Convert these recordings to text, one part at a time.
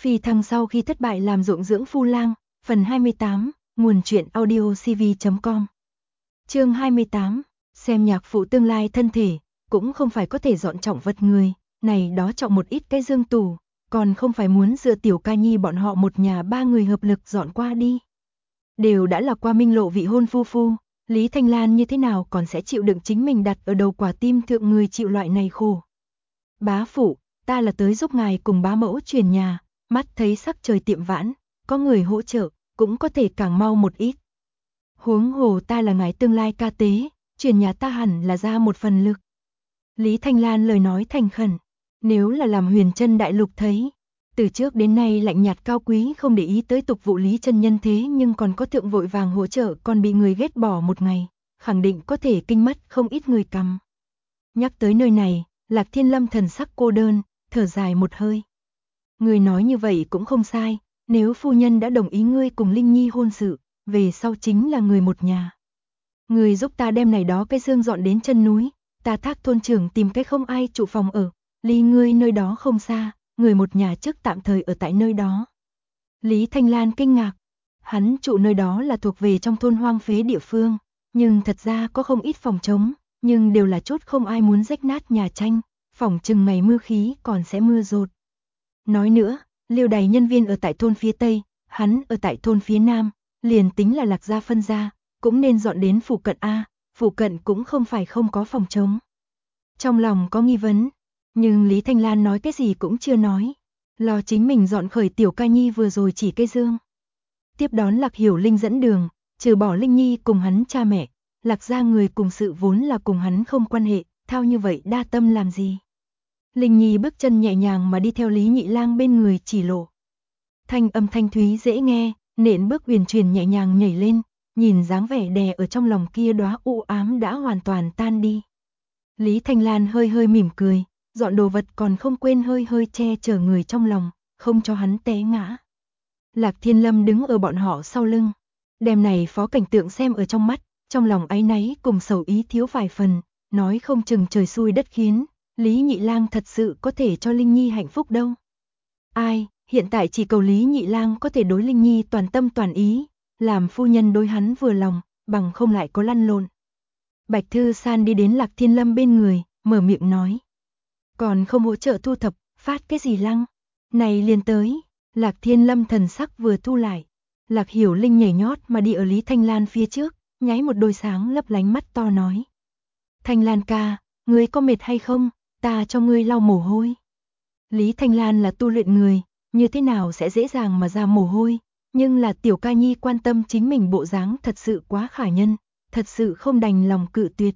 Phi thăng sau khi thất bại làm ruộng dưỡng phu lang, phần 28, nguồn truyện audio cv.com. Chương 28, xem nhạc phụ tương lai thân thể, cũng không phải có thể dọn trọng vật người, này đó trọng một ít cái dương tủ, còn không phải muốn dựa Tiểu Ca Nhi bọn họ một nhà ba người hợp lực dọn qua đi. Đều đã là qua minh lộ vị hôn phu phu, Lý Thanh Lan như thế nào còn sẽ chịu đựng chính mình đặt ở đầu quả tim thượng người chịu loại này khổ. Bá phụ, ta là tới giúp ngài cùng bá mẫu chuyển nhà, mắt thấy sắc trời tiệm vãn, có người hỗ trợ, cũng có thể càng mau một ít. Huống hồ ta là ngài tương lai ca tế, chuyển nhà ta hẳn là ra một phần lực. Lý Thanh Lan lời nói thành khẩn, nếu là làm Huyền Trân đại lục thấy, từ trước đến nay lạnh nhạt cao quý không để ý tới tục vụ Lý chân nhân thế nhưng còn có thượng vội vàng hỗ trợ còn bị người ghét bỏ một ngày, khẳng định có thể kinh mất không ít người cầm. Nhắc tới nơi này, Lạc Thiên Lâm thần sắc cô đơn, thở dài một hơi. Người nói như vậy cũng không sai, nếu phu nhân đã đồng ý ngươi cùng Linh Nhi hôn sự, về sau chính là người một nhà. Người giúp ta đem này đó cái dương dọn đến chân núi, ta thác thôn trưởng tìm cái không ai trụ phòng ở, ly ngươi nơi đó không xa, người một nhà trước tạm thời ở tại nơi đó. Lý Thanh Lan kinh ngạc, hắn trụ nơi đó là thuộc về trong thôn hoang phế địa phương, nhưng thật ra có không ít phòng trống, nhưng đều là chốt không ai muốn rách nát nhà tranh, phỏng chừng ngày mưa khí còn sẽ mưa dột. Nói nữa, Liêu Đày nhân viên ở tại thôn phía Tây, hắn ở tại thôn phía Nam, liền tính là Lạc gia phân gia, cũng nên dọn đến phụ cận a, phụ cận cũng không phải không có phòng trống. Trong lòng có nghi vấn, nhưng Lý Thanh Lan nói cái gì cũng chưa nói, lo chính mình dọn khởi Tiểu Ca Nhi vừa rồi chỉ cây dương. Tiếp đón Lạc Hiểu Linh dẫn đường, trừ bỏ Linh Nhi cùng hắn cha mẹ, Lạc gia người cùng sự vốn là cùng hắn không quan hệ, thao như vậy đa tâm làm gì. Linh Nhi bước chân nhẹ nhàng mà đi theo Lý Nhị Lang bên người chỉ lộ. Thanh âm thanh thúy dễ nghe, nện bước huyền truyền nhẹ nhàng nhảy lên, nhìn dáng vẻ đè ở trong lòng kia đóa u ám đã hoàn toàn tan đi. Lý Thanh Lan hơi hơi mỉm cười, dọn đồ vật còn không quên hơi hơi che chở người trong lòng, không cho hắn té ngã. Lạc Thiên Lâm đứng ở bọn họ sau lưng, đem này phó cảnh tượng xem ở trong mắt, trong lòng áy náy cùng sầu ý thiếu vài phần, nói không chừng trời xui đất khiến, Lý Nhị Lang thật sự có thể cho Linh Nhi hạnh phúc đâu. Ai, hiện tại chỉ cầu Lý Nhị Lang có thể đối Linh Nhi toàn tâm toàn ý, làm phu nhân đối hắn vừa lòng, bằng không lại có lăn lộn. Bạch Thư San đi đến Lạc Thiên Lâm bên người, mở miệng nói. Còn không hỗ trợ thu thập, phát cái gì lăng? Này liền tới, Lạc Thiên Lâm thần sắc vừa thu lại. Lạc Hiểu Linh nhảy nhót mà đi ở Lý Thanh Lan phía trước, nháy một đôi sáng lấp lánh mắt to nói. Thanh Lan ca, ngươi có mệt hay không? Ta cho ngươi lau mồ hôi. Lý Thanh Lan là tu luyện người, như thế nào sẽ dễ dàng mà ra mồ hôi, nhưng là Tiểu Ca Nhi quan tâm chính mình bộ dáng thật sự quá khả nhân, thật sự không đành lòng cự tuyệt.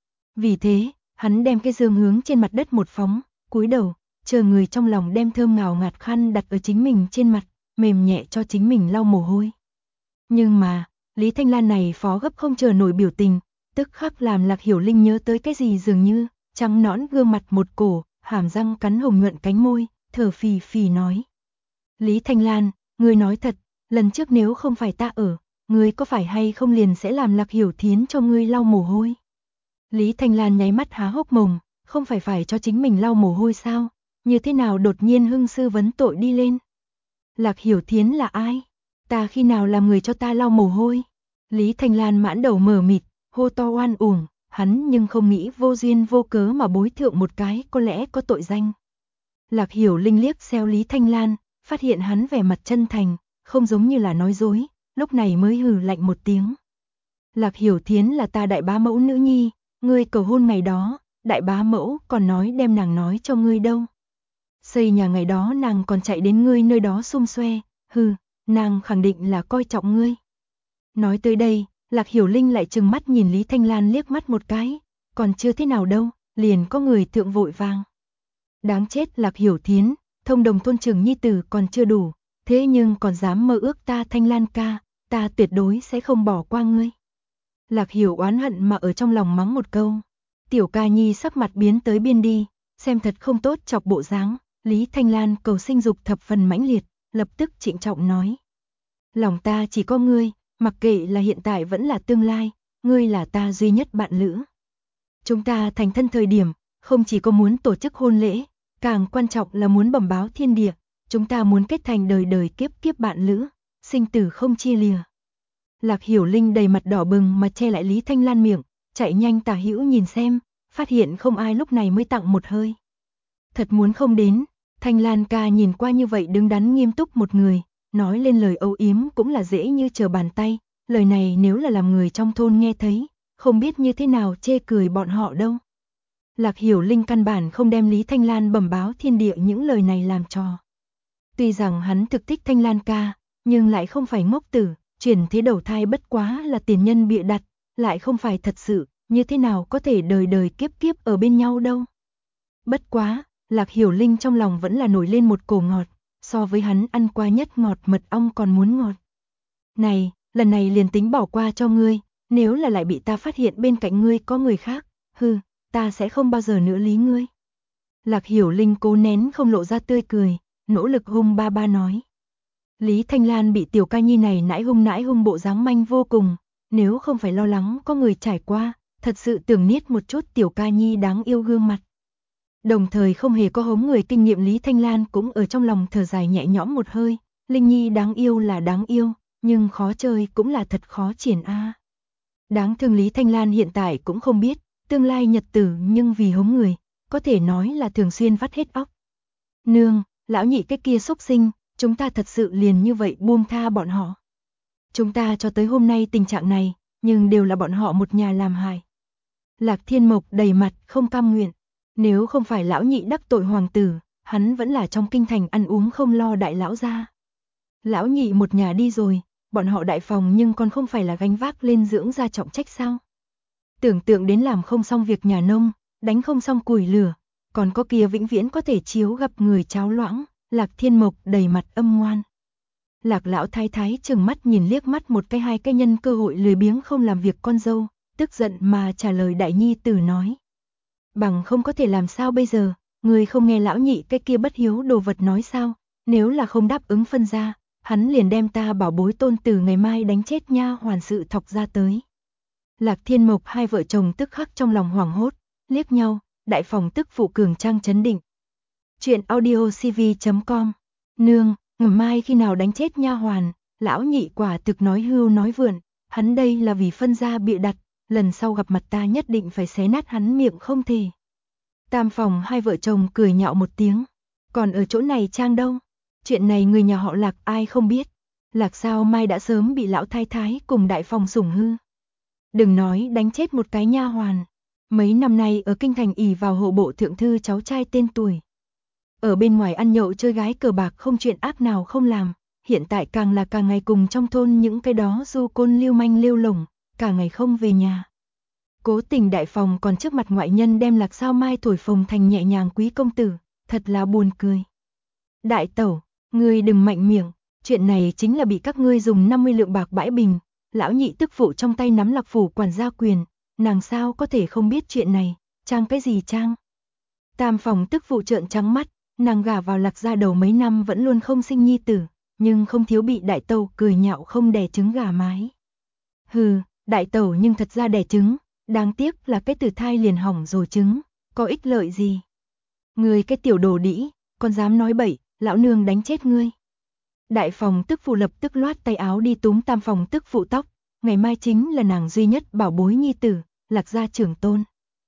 Vì thế, hắn đem cái dương hướng trên mặt đất một phóng, cúi đầu, chờ người trong lòng đem thơm ngào ngạt khăn đặt ở chính mình trên mặt, mềm nhẹ cho chính mình lau mồ hôi. Nhưng mà, Lý Thanh Lan này phó gấp không chờ nổi biểu tình, tức khắc làm Lạc Hiểu Linh nhớ tới cái gì dường như, trắng nõn gương mặt một cổ, hàm răng cắn hồng nhuận cánh môi, thở phì phì nói. Lý Thanh Lan, ngươi nói thật, lần trước nếu không phải ta ở, ngươi có phải hay không liền sẽ làm Lạc Hiểu Thiến cho ngươi lau mồ hôi? Lý Thanh Lan nháy mắt há hốc mồm, không phải cho chính mình lau mồ hôi sao? Như thế nào đột nhiên hưng sư vấn tội đi lên? Lạc Hiểu Thiến là ai? Ta khi nào làm người cho ta lau mồ hôi? Lý Thanh Lan mãn đầu mờ mịt, hô to oan uổng, hắn nhưng không nghĩ vô duyên vô cớ mà bối thượng một cái có lẽ có tội danh. Lạc Hiểu Linh liếc xéo Lý Thanh Lan, phát hiện hắn vẻ mặt chân thành, không giống như là nói dối, lúc này mới hừ lạnh một tiếng. Lạc Hiểu Thiến là ta đại bá mẫu nữ nhi, ngươi cầu hôn ngày đó, đại bá mẫu còn nói đem nàng nói cho ngươi đâu. Xây nhà ngày đó nàng còn chạy đến ngươi nơi đó xung xoe, nàng khẳng định là coi trọng ngươi. Nói tới đây, Lạc Hiểu Linh lại trừng mắt nhìn Lý Thanh Lan liếc mắt một cái, còn chưa thế nào đâu, liền có người thượng vội vàng. Đáng chết Lạc Hiểu Thiến, thông đồng thôn trưởng nhi tử còn chưa đủ, thế nhưng còn dám mơ ước ta Thanh Lan ca, ta tuyệt đối sẽ không bỏ qua ngươi. Lạc Hiểu oán hận mà ở trong lòng mắng một câu. Tiểu Ca Nhi sắc mặt biến tới biên đi, xem thật không tốt chọc bộ dáng, Lý Thanh Lan cầu sinh dục thập phần mãnh liệt, lập tức trịnh trọng nói. Lòng ta chỉ có ngươi, mặc kệ là hiện tại vẫn là tương lai, ngươi là ta duy nhất bạn lữ. Chúng ta thành thân thời điểm, không chỉ có muốn tổ chức hôn lễ, càng quan trọng là muốn bẩm báo thiên địa, chúng ta muốn kết thành đời đời kiếp kiếp bạn lữ, sinh tử không chia lìa. Lạc Hiểu Linh đầy mặt đỏ bừng mà che lại Lý Thanh Lan miệng, chạy nhanh tả hữu nhìn xem, phát hiện không ai lúc này mới tặng một hơi. Thật muốn không đến, Thanh Lan ca nhìn qua như vậy đứng đắn nghiêm túc một người, nói lên lời âu yếm cũng là dễ như trở bàn tay, lời này nếu là làm người trong thôn nghe thấy, không biết như thế nào chê cười bọn họ đâu. Lạc Hiểu Linh căn bản không đem Lý Thanh Lan bẩm báo thiên địa những lời này làm trò. Tuy rằng hắn thực thích Thanh Lan ca, nhưng lại không phải ngốc tử, chuyển thế đầu thai bất quá là tiền nhân bịa đặt, lại không phải thật sự, như thế nào có thể đời đời kiếp kiếp ở bên nhau đâu. Bất quá, Lạc Hiểu Linh trong lòng vẫn là nổi lên một cổ ngọt, so với hắn ăn qua nhất ngọt mật ong còn muốn ngọt. Này, lần này liền tính bỏ qua cho ngươi, nếu là lại bị ta phát hiện bên cạnh ngươi có người khác, hừ, ta sẽ không bao giờ nữa lý ngươi. Lạc Hiểu Linh cố nén không lộ ra tươi cười, nỗ lực hung ba ba nói. Lý Thanh Lan bị tiểu ca nhi này nãi hung bộ dáng manh vô cùng, nếu không phải lo lắng có người trải qua, thật sự tưởng niết một chút tiểu ca nhi đáng yêu gương mặt. Đồng thời không hề có hống người kinh nghiệm Lý Thanh Lan cũng ở trong lòng thở dài nhẹ nhõm một hơi, Linh Nhi đáng yêu là đáng yêu, nhưng khó chơi cũng là thật khó triển a. Đáng thương Lý Thanh Lan hiện tại cũng không biết, tương lai nhật tử nhưng vì hống người, có thể nói là thường xuyên vắt hết óc. Nương, lão nhị cái kia xúc sinh, chúng ta thật sự liền như vậy buông tha bọn họ. Chúng ta cho tới hôm nay tình trạng này, nhưng đều là bọn họ một nhà làm hại. Lạc Thiên Mộc đầy mặt không cam nguyện, nếu không phải lão nhị đắc tội hoàng tử, hắn vẫn là trong kinh thành ăn uống không lo đại lão gia. Lão nhị một nhà đi rồi, bọn họ đại phòng nhưng còn không phải là gánh vác lên dưỡng gia trọng trách sao? Tưởng tượng đến làm không xong việc nhà nông, đánh không xong củi lửa, còn có kia vĩnh viễn có thể chiếu gặp người cháo loãng, Lạc Thiên Mộc đầy mặt âm ngoan. Lạc lão thái thái trừng mắt nhìn liếc mắt một cái hai cái nhân cơ hội lười biếng không làm việc con dâu, tức giận mà trả lời đại nhi tử nói. Bằng không có thể làm sao bây giờ, người không nghe lão nhị cái kia bất hiếu đồ vật nói sao, nếu là không đáp ứng phân ra, hắn liền đem ta bảo bối tôn tử ngày mai đánh chết nha hoàn sự thọc ra tới. Lạc Thiên Mộc hai vợ chồng tức khắc trong lòng hoảng hốt, liếc nhau, đại phòng tức phụ cường trang chấn định. Chuyện audiocv.com. Nương, ngày mai khi nào đánh chết nha hoàn, lão nhị quả thực nói hưu nói vượn, hắn đây là vì phân ra bịa đặt, lần sau gặp mặt ta nhất định phải xé nát hắn miệng không thể. Tam phòng hai vợ chồng cười nhạo một tiếng, còn ở chỗ này trang đâu, chuyện này người nhà họ Lạc ai không biết, Lạc sao mai đã sớm bị lão thái thái cùng đại phòng sủng hư. Đừng nói đánh chết một cái nha hoàn, mấy năm nay ở kinh thành ỷ vào hộ bộ thượng thư cháu trai tên tuổi. Ở bên ngoài ăn nhậu chơi gái cờ bạc không chuyện ác nào không làm, hiện tại càng là càng ngày cùng trong thôn những cái đó du côn lưu manh lưu lồng, cả ngày không về nhà. Cố tình đại phòng còn trước mặt ngoại nhân đem Lạc sao mai thổi phồng thành nhẹ nhàng quý công tử, thật là buồn cười. Đại tẩu, ngươi đừng mạnh miệng, chuyện này chính là bị các ngươi dùng 50 lượng bạc bãi bình, lão nhị tức phụ trong tay nắm Lạc phủ quản gia quyền, nàng sao có thể không biết chuyện này, trang cái gì trang. Tam phòng tức phụ trợn trắng mắt, nàng gả vào Lạc gia đầu mấy năm vẫn luôn không sinh nhi tử, nhưng không thiếu bị đại tẩu cười nhạo không đẻ trứng gà mái. Hừ, đại tẩu nhưng thật ra đẻ trứng, đáng tiếc là cái tử thai liền hỏng rồi trứng, có ích lợi gì. Ngươi cái tiểu đồ đĩ, còn dám nói bậy, lão nương đánh chết ngươi. Đại phòng tức phụ lập tức loát tay áo đi túm tam phòng tức phụ tóc, ngày mai chính là nàng duy nhất bảo bối nhi tử, Lạc gia trưởng tôn.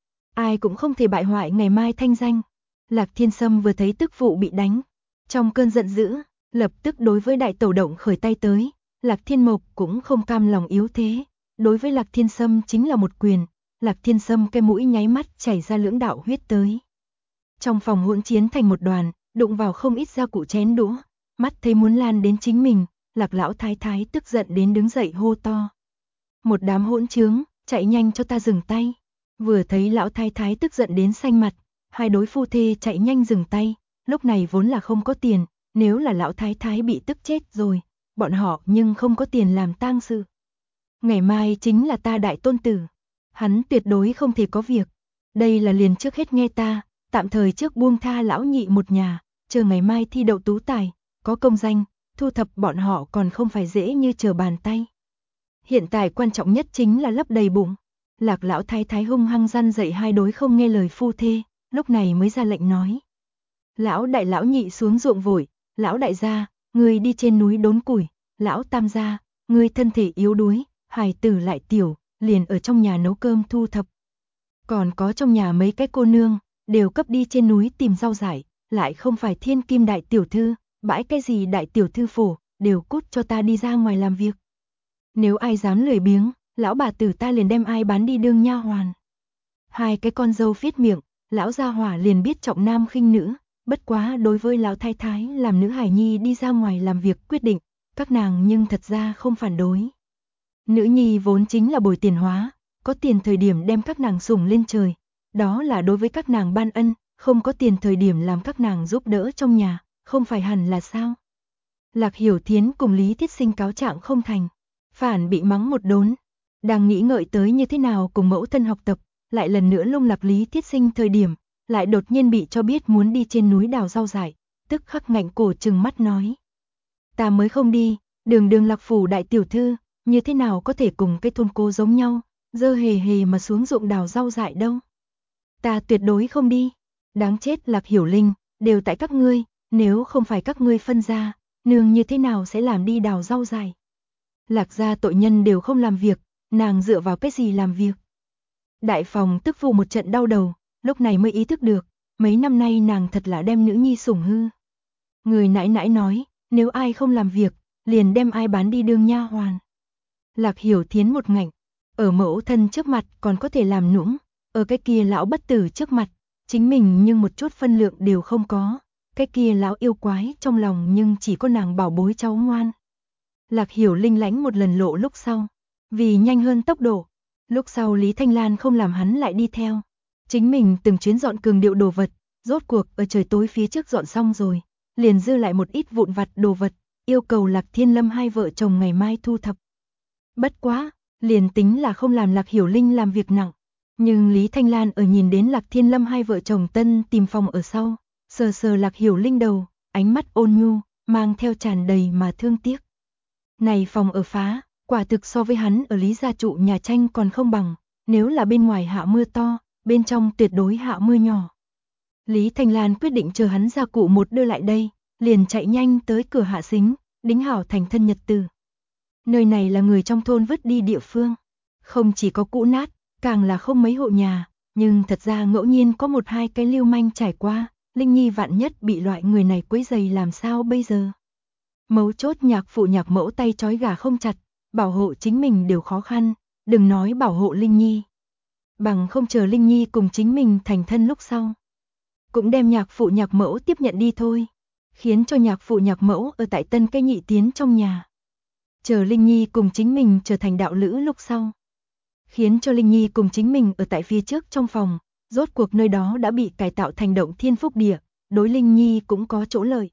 Ai cũng không thể bại hoại ngày mai thanh danh. Lạc Thiên Sâm vừa thấy tức phụ bị đánh, trong cơn giận dữ, lập tức đối với đại tẩu động khởi tay tới, Lạc Thiên Mộc cũng không cam lòng yếu thế, đối với Lạc Thiên Sâm chính là một quyền, Lạc Thiên Sâm cái mũi nháy mắt chảy ra lưỡng đạo huyết tới. Trong phòng hỗn chiến thành một đoàn, đụng vào không ít dao cụ chén đũa, mắt thấy muốn lan đến chính mình, Lạc lão thái thái tức giận đến đứng dậy hô to. Một đám hỗn trướng, chạy nhanh cho ta dừng tay. Vừa thấy lão thái thái tức giận đến xanh mặt, hai đối phu thê chạy nhanh dừng tay, lúc này vốn là không có tiền, nếu là lão thái thái bị tức chết rồi, bọn họ nhưng không có tiền làm tang sự. Ngày mai chính là ta đại tôn tử, hắn tuyệt đối không thể có việc, đây là liền trước hết nghe ta, tạm thời trước buông tha lão nhị một nhà, chờ ngày mai thi đậu tú tài, có công danh, thu thập bọn họ còn không phải dễ như trở bàn tay. Hiện tại quan trọng nhất chính là lấp đầy bụng. Lạc lão thái thái hung hăng răn dậy hai đối không nghe lời phu thê, lúc này mới ra lệnh nói. Lão đại lão nhị xuống ruộng vội, lão đại gia, ngươi đi trên núi đốn củi, lão tam gia, ngươi thân thể yếu đuối, hài tử lại tiểu, liền ở trong nhà nấu cơm thu thập. Còn có trong nhà mấy cái cô nương, đều cấp đi trên núi tìm rau dại, lại không phải thiên kim đại tiểu thư, bãi cái gì đại tiểu thư phổ, đều cút cho ta đi ra ngoài làm việc. Nếu ai dám lười biếng, lão bà tử ta liền đem ai bán đi đương nha hoàn. Hai cái con dâu viết miệng, lão gia hỏa liền biết trọng nam khinh nữ, bất quá đối với lão thái thái làm nữ hài nhi đi ra ngoài làm việc quyết định, các nàng nhưng thật ra không phản đối. Nữ nhi vốn chính là bồi tiền hóa, có tiền thời điểm đem các nàng sủng lên trời, đó là đối với các nàng ban ân, không có tiền thời điểm làm các nàng giúp đỡ trong nhà, không phải hẳn là sao? Lạc Hiểu Thiến cùng Lý Thiết Sinh cáo trạng không thành, phản bị mắng một đốn, đang nghĩ ngợi tới như thế nào cùng mẫu thân học tập, lại lần nữa lung lạc Lý Thiết Sinh thời điểm, lại đột nhiên bị cho biết muốn đi trên núi đào rau dại, tức khắc ngạnh cổ trừng mắt nói. Ta mới không đi, đường Lạc phủ đại tiểu thư, như thế nào có thể cùng cái thôn cô giống nhau, dơ hề hề mà xuống ruộng đào rau dại đâu. Ta tuyệt đối không đi, đáng chết Lạc Hiểu Linh, đều tại các ngươi, nếu không phải các ngươi phân ra, nương như thế nào sẽ làm đi đào rau dại. Lạc gia tội nhân đều không làm việc, nàng dựa vào cái gì làm việc. Đại phòng tức phụ một trận đau đầu, lúc này mới ý thức được, mấy năm nay nàng thật là đem nữ nhi sủng hư. Người nãi nãi nói, nếu ai không làm việc, liền đem ai bán đi đương nha hoàn. Lạc Hiểu Thiến một ngạnh, ở mẫu thân trước mặt còn có thể làm nũng, ở cái kia lão bất tử trước mặt, chính mình nhưng một chút phân lượng đều không có, cái kia lão yêu quái trong lòng nhưng chỉ có nàng bảo bối cháu ngoan. Lạc Hiểu Linh lãnh một lần lộ lúc sau, vì nhanh hơn tốc độ, lúc sau Lý Thanh Lan không làm hắn lại đi theo. Chính mình từng chuyến dọn cường điệu đồ vật, rốt cuộc ở trời tối phía trước dọn xong rồi, liền dư lại một ít vụn vặt đồ vật, yêu cầu Lạc Thiên Lâm hai vợ chồng ngày mai thu thập. Bất quá, liền tính là không làm Lạc Hiểu Linh làm việc nặng, nhưng Lý Thanh Lan ở nhìn đến Lạc Thiên Lâm hai vợ chồng tân tìm phòng ở sau, sờ sờ Lạc Hiểu Linh đầu, ánh mắt ôn nhu, mang theo tràn đầy mà thương tiếc. Này phòng ở phá, quả thực so với hắn ở Lý gia trụ nhà tranh còn không bằng, nếu là bên ngoài hạ mưa to, bên trong tuyệt đối hạ mưa nhỏ. Lý Thanh Lan quyết định chờ hắn gia cụ một đưa lại đây, liền chạy nhanh tới cửa hạ xính, đính hảo thành thân nhật từ. Nơi này là người trong thôn vứt đi địa phương, không chỉ có cũ nát, càng là không mấy hộ nhà, nhưng thật ra ngẫu nhiên có một hai cái lưu manh trải qua, Linh Nhi vạn nhất bị loại người này quấy rầy làm sao bây giờ. Mấu chốt nhạc phụ nhạc mẫu tay trói gà không chặt, bảo hộ chính mình đều khó khăn, đừng nói bảo hộ Linh Nhi. Bằng không chờ Linh Nhi cùng chính mình thành thân lúc sau. Cũng đem nhạc phụ nhạc mẫu tiếp nhận đi thôi, khiến cho nhạc phụ nhạc mẫu ở tại tân cây nhị tiến trong nhà. Chờ Linh Nhi cùng chính mình trở thành đạo lữ lúc sau. Khiến cho Linh Nhi cùng chính mình ở tại phía trước trong phòng, rốt cuộc nơi đó đã bị cải tạo thành động thiên phúc địa, đối Linh Nhi cũng có chỗ lợi.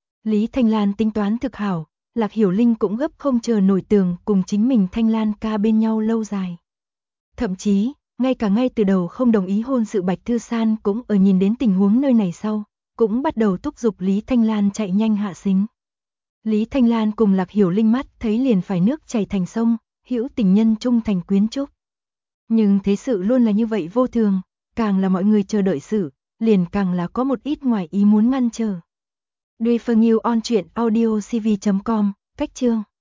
Lý Thanh Lan tính toán thực hảo, Lạc Hiểu Linh cũng gấp không chờ nổi tường cùng chính mình Thanh Lan ca bên nhau lâu dài. Thậm chí, ngay từ đầu không đồng ý hôn sự Bạch Thư San cũng ở nhìn đến tình huống nơi này sau, cũng bắt đầu thúc giục Lý Thanh Lan chạy nhanh hạ xính. Lý Thanh Lan cùng Lạc Hiểu Linh mắt thấy liền phải nước chảy thành sông, hữu tình nhân trung thành quyến trúc. Nhưng thế sự luôn là như vậy vô thường, càng là mọi người chờ đợi sự, liền càng là có một ít ngoài ý muốn ngăn trở. Duy Phương Yêu on truyện audio cv.com, cách chương